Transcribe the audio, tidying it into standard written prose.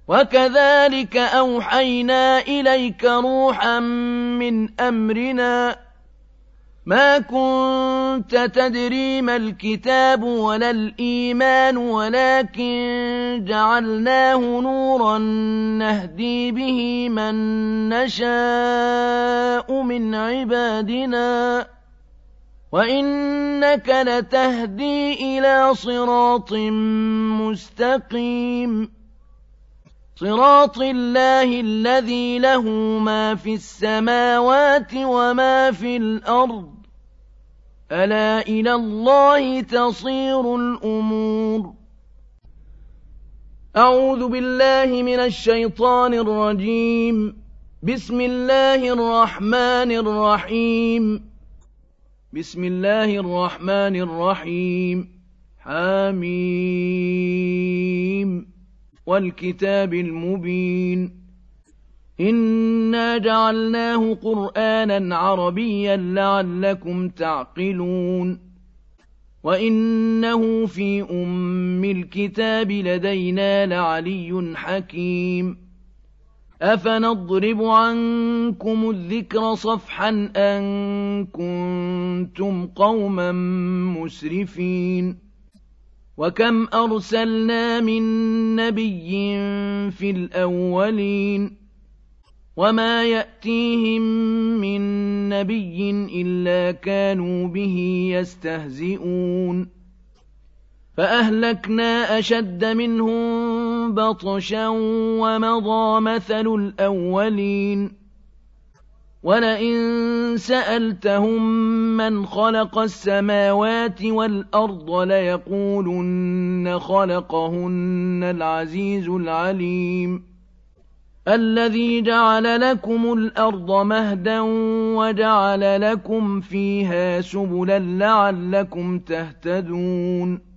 وكذلك أوحينا إليك روحا من أمرنا ما كنت تدري ما الكتاب ولا الإيمان ولكن جعلناه نورا نهدي به من نشاء من عبادنا وإنك لتهدي إلى صراط مستقيم صراط الله الذي له ما في السماوات وما في الأرض ألا إلى الله تصير الأمور. أعوذ بالله من الشيطان الرجيم. بسم الله الرحمن الرحيم. بسم الله الرحمن الرحيم. حميم والكتاب المبين إنا جعلناه قرآنا عربيا لعلكم تعقلون وإنه في أم الكتاب لدينا لعلي حكيم أفنضرب عنكم الذكر صفحا أن كنتم قوما مسرفين وكم أرسلنا من نبي في الأولين وما يأتيهم من نبي إلا كانوا به يستهزئون فأهلكنا أشد منهم بطشا ومضى مثل الأولين ولئن سألتهم من خلق السماوات والأرض ليقولن خلقهن العزيز العليم الذي جعل لكم الأرض مهدا وجعل لكم فيها سبلا لعلكم تهتدون